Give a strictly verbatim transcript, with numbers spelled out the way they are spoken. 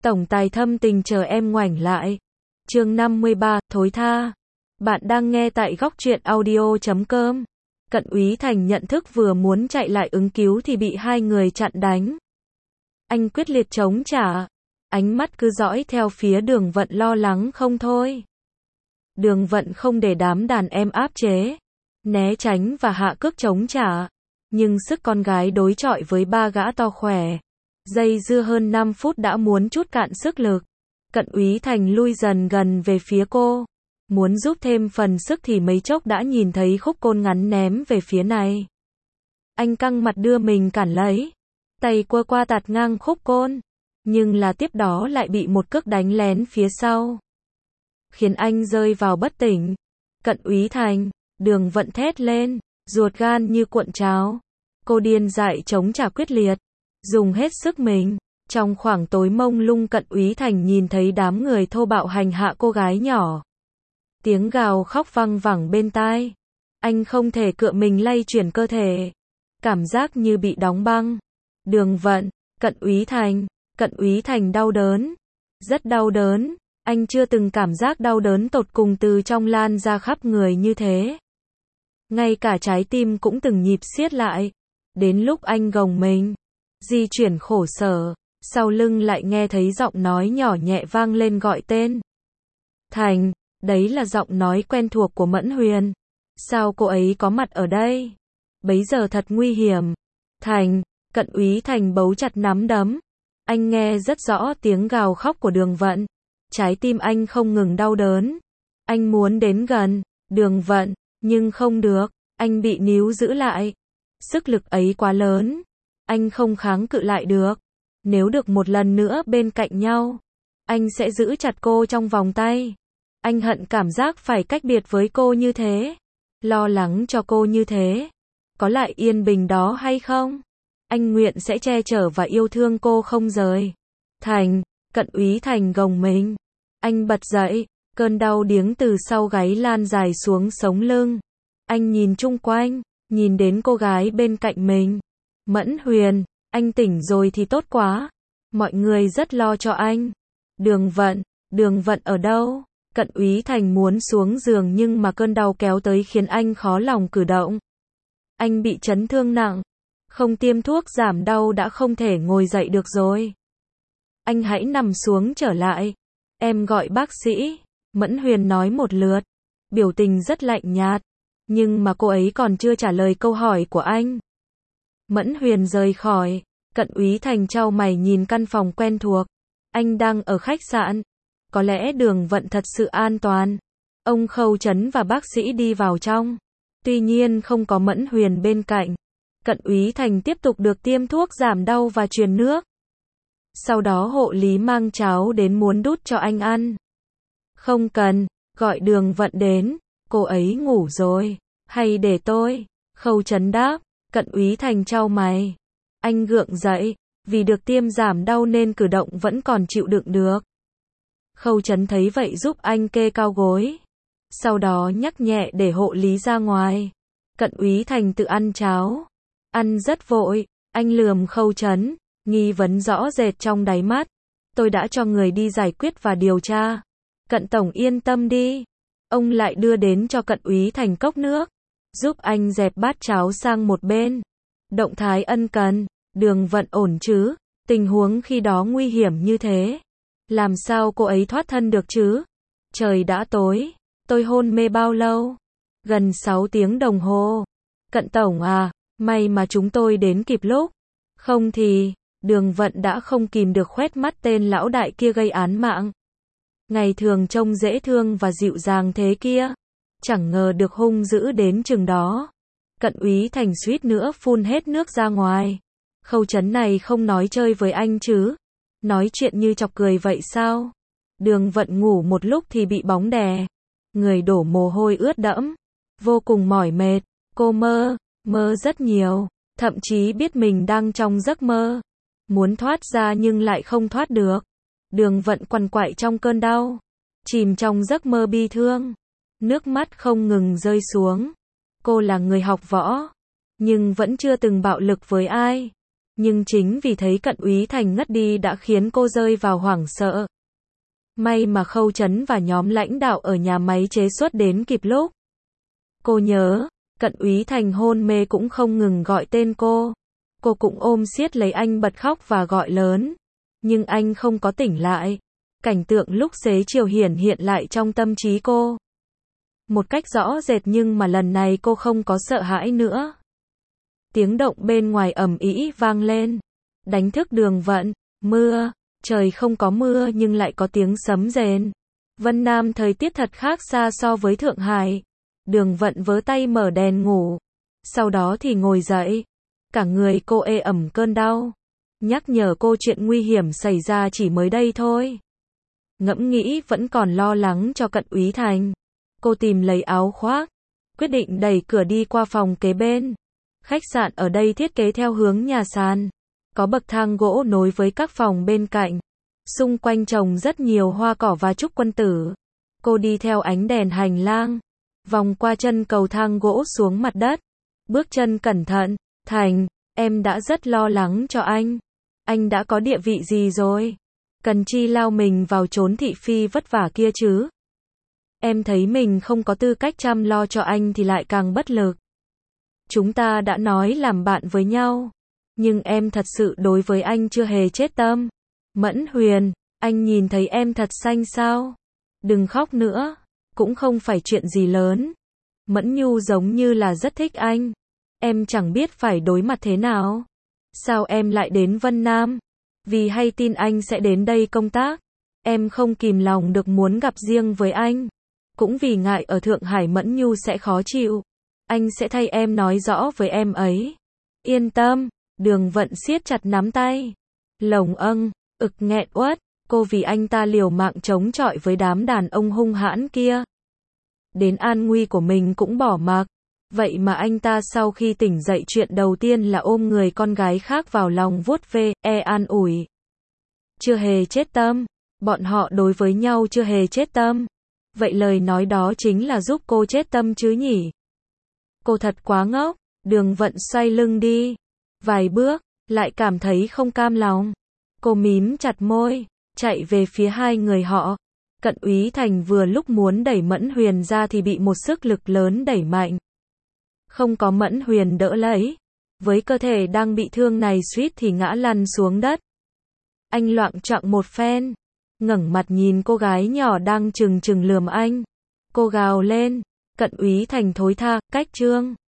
Tổng tài thâm tình chờ em ngoảnh lại. Chương năm mươi ba, thối tha. Bạn đang nghe tại góc truyện audio chấm com. Cận Úy Thành nhận thức vừa muốn chạy lại ứng cứu thì bị hai người chặn đánh. Anh quyết liệt chống trả. Ánh mắt cứ dõi theo phía Đường Vận lo lắng không thôi. Đường Vận không để đám đàn em áp chế, né tránh và hạ cước chống trả. Nhưng sức con gái đối chọi với ba gã to khỏe. Dây dưa hơn năm phút đã muốn trút cạn sức lực. Cận Úy Thành lui dần gần về phía cô. Muốn giúp thêm phần sức thì mấy chốc đã nhìn thấy khúc côn ngắn ném về phía này. Anh căng mặt đưa mình cản lấy. Tay quơ qua tạt ngang khúc côn. Nhưng là tiếp đó lại bị một cước đánh lén phía sau. Khiến anh rơi vào bất tỉnh. Cận Úy Thành, Đường Vận thét lên, ruột gan như cuộn cháo. Cô điên dại chống trả quyết liệt, dùng hết sức mình. Trong khoảng tối mông lung Cận Úy Thành nhìn thấy đám người thô bạo hành hạ cô gái nhỏ. Tiếng gào khóc văng vẳng bên tai. Anh không thể cựa mình lay chuyển cơ thể. Cảm giác như bị đóng băng. Đường Vận, Cận Úy Thành, Cận Úy Thành đau đớn. Rất đau đớn. Anh chưa từng cảm giác đau đớn tột cùng từ trong lan ra khắp người như thế. Ngay cả trái tim cũng từng nhịp siết lại. Đến lúc anh gồng mình, di chuyển khổ sở, sau lưng lại nghe thấy giọng nói nhỏ nhẹ vang lên gọi tên. Thành, đấy là giọng nói quen thuộc của Mẫn Huyền. Sao cô ấy có mặt ở đây? Bấy giờ thật nguy hiểm. Thành, Cận Úy Thành bấu chặt nắm đấm. Anh nghe rất rõ tiếng gào khóc của Đường Vận. Trái tim anh không ngừng đau đớn. Anh muốn đến gần Đường Vận, nhưng không được. Anh bị níu giữ lại. Sức lực ấy quá lớn. Anh không kháng cự lại được. Nếu được một lần nữa bên cạnh nhau, anh sẽ giữ chặt cô trong vòng tay. Anh hận cảm giác phải cách biệt với cô như thế. Lo lắng cho cô như thế. Có lại yên bình đó hay không? Anh nguyện sẽ che chở và yêu thương cô không rời. Thành, Cận Úy Thành gồng mình. Anh bật dậy, cơn đau điếng từ sau gáy lan dài xuống sống lưng. Anh nhìn chung quanh, nhìn đến cô gái bên cạnh mình. Mẫn Huyền, anh tỉnh rồi thì tốt quá. Mọi người rất lo cho anh. Đường Vận, Đường Vận ở đâu? Cận Úy Thành muốn xuống giường nhưng mà cơn đau kéo tới khiến anh khó lòng cử động. Anh bị chấn thương nặng. Không tiêm thuốc giảm đau đã không thể ngồi dậy được rồi. Anh hãy nằm xuống trở lại. Em gọi bác sĩ. Mẫn Huyền nói một lượt. Biểu tình rất lạnh nhạt. Nhưng mà cô ấy còn chưa trả lời câu hỏi của anh. Mẫn Huyền rời khỏi. Cận Úy Thành chau mày nhìn căn phòng quen thuộc. Anh đang ở khách sạn. Có lẽ Đường Vận thật sự an toàn. Ông Khâu Trấn và bác sĩ đi vào trong. Tuy nhiên không có Mẫn Huyền bên cạnh. Cận Úy Thành tiếp tục được tiêm thuốc giảm đau và truyền nước. Sau đó hộ lý mang cháo đến muốn đút cho anh ăn. Không cần, gọi Đường Vận đến. Cô ấy ngủ rồi. Hay để tôi? Khâu Trấn đáp. Cận Úy Thành chau mày. Anh gượng dậy. Vì được tiêm giảm đau nên cử động vẫn còn chịu đựng được. Khâu Trấn thấy vậy giúp anh kê cao gối. Sau đó nhắc nhẹ để hộ lý ra ngoài. Cận Úy Thành tự ăn cháo. Ăn rất vội. Anh lườm Khâu Trấn. Nghi vấn rõ rệt trong đáy mắt. Tôi đã cho người đi giải quyết và điều tra. Cận Tổng yên tâm đi. Ông lại đưa đến cho Cận Úy Thành cốc nước. Giúp anh dẹp bát cháo sang một bên. Động thái ân cần. Đường Vận ổn chứ? Tình huống khi đó nguy hiểm như thế. Làm sao cô ấy thoát thân được chứ? Trời đã tối. Tôi hôn mê bao lâu? Gần sáu tiếng đồng hồ. Cận Tổng à, may mà chúng tôi đến kịp lúc. Không thì, Đường Vận đã không kìm được khoét mắt tên lão đại kia gây án mạng. Ngày thường trông dễ thương và dịu dàng thế kia. Chẳng ngờ được hung dữ đến chừng đó. Cận Úy Thành suýt nữa phun hết nước ra ngoài. Khâu Trấn này không nói chơi với anh chứ? Nói chuyện như chọc cười vậy sao? Đường Vận ngủ một lúc thì bị bóng đè. Người đổ mồ hôi ướt đẫm. Vô cùng mỏi mệt. Cô mơ, mơ rất nhiều. Thậm chí biết mình đang trong giấc mơ. Muốn thoát ra nhưng lại không thoát được. Đường Vận quằn quại trong cơn đau. Chìm trong giấc mơ bi thương. Nước mắt không ngừng rơi xuống. Cô là người học võ. Nhưng vẫn chưa từng bạo lực với ai. Nhưng chính vì thấy Cận Úy Thành ngất đi đã khiến cô rơi vào hoảng sợ. May mà Khâu Chấn và nhóm lãnh đạo ở nhà máy chế xuất đến kịp lúc. Cô nhớ, Cận Úy Thành hôn mê cũng không ngừng gọi tên cô. Cô cũng ôm siết lấy anh bật khóc và gọi lớn. Nhưng anh không có tỉnh lại. Cảnh tượng lúc xế chiều hiển hiện lại trong tâm trí cô. Một cách rõ rệt nhưng mà lần này cô không có sợ hãi nữa. Tiếng động bên ngoài ầm ĩ vang lên. Đánh thức Đường Vận. Mưa. Trời không có mưa nhưng lại có tiếng sấm rền. Vân Nam thời tiết thật khác xa so với Thượng Hải. Đường Vận vớ tay mở đèn ngủ. Sau đó thì ngồi dậy. Cả người cô ê ẩm cơn đau. Nhắc nhở cô chuyện nguy hiểm xảy ra chỉ mới đây thôi. Ngẫm nghĩ vẫn còn lo lắng cho Cận Úy Thành. Cô tìm lấy áo khoác. Quyết định đẩy cửa đi qua phòng kế bên. Khách sạn ở đây thiết kế theo hướng nhà sàn. Có bậc thang gỗ nối với các phòng bên cạnh. Xung quanh trồng rất nhiều hoa cỏ và trúc quân tử. Cô đi theo ánh đèn hành lang. Vòng qua chân cầu thang gỗ xuống mặt đất. Bước chân cẩn thận. Thành, em đã rất lo lắng cho anh. Anh đã có địa vị gì rồi? Cần chi lao mình vào chốn thị phi vất vả kia chứ? Em thấy mình không có tư cách chăm lo cho anh thì lại càng bất lực. Chúng ta đã nói làm bạn với nhau. Nhưng em thật sự đối với anh chưa hề chết tâm. Mẫn Huyền, anh nhìn thấy em thật xanh sao? Đừng khóc nữa. Cũng không phải chuyện gì lớn. Mẫn Nhu giống như là rất thích anh. Em chẳng biết phải đối mặt thế nào. Sao em lại đến Vân Nam? Vì hay tin anh sẽ đến đây công tác. Em không kìm lòng được muốn gặp riêng với anh. Cũng vì ngại ở Thượng Hải Mẫn Nhu sẽ khó chịu. Anh sẽ thay em nói rõ với em ấy. Yên tâm. Đường Vận siết chặt nắm tay. Lồng âng, ực nghẹn uất. Cô vì anh ta liều mạng chống chọi với đám đàn ông hung hãn kia. Đến an nguy của mình cũng bỏ mặc. Vậy mà anh ta sau khi tỉnh dậy chuyện đầu tiên là ôm người con gái khác vào lòng vuốt ve, e an ủi. Chưa hề chết tâm. Bọn họ đối với nhau chưa hề chết tâm. Vậy lời nói đó chính là giúp cô chết tâm chứ nhỉ? Cô thật quá ngốc. Đường Vận xoay lưng đi. Vài bước, lại cảm thấy không cam lòng. Cô mím chặt môi, chạy về phía hai người họ. Cận Úy Thành vừa lúc muốn đẩy Mẫn Huyền ra thì bị một sức lực lớn đẩy mạnh. Không có Mẫn Huyền đỡ lấy. Với cơ thể đang bị thương này suýt thì ngã lăn xuống đất. Anh loạng choạng một phen. Ngẩng mặt nhìn cô gái nhỏ đang trừng trừng lườm anh. Cô gào lên. Cận Úy Thành thối tha, cách trương.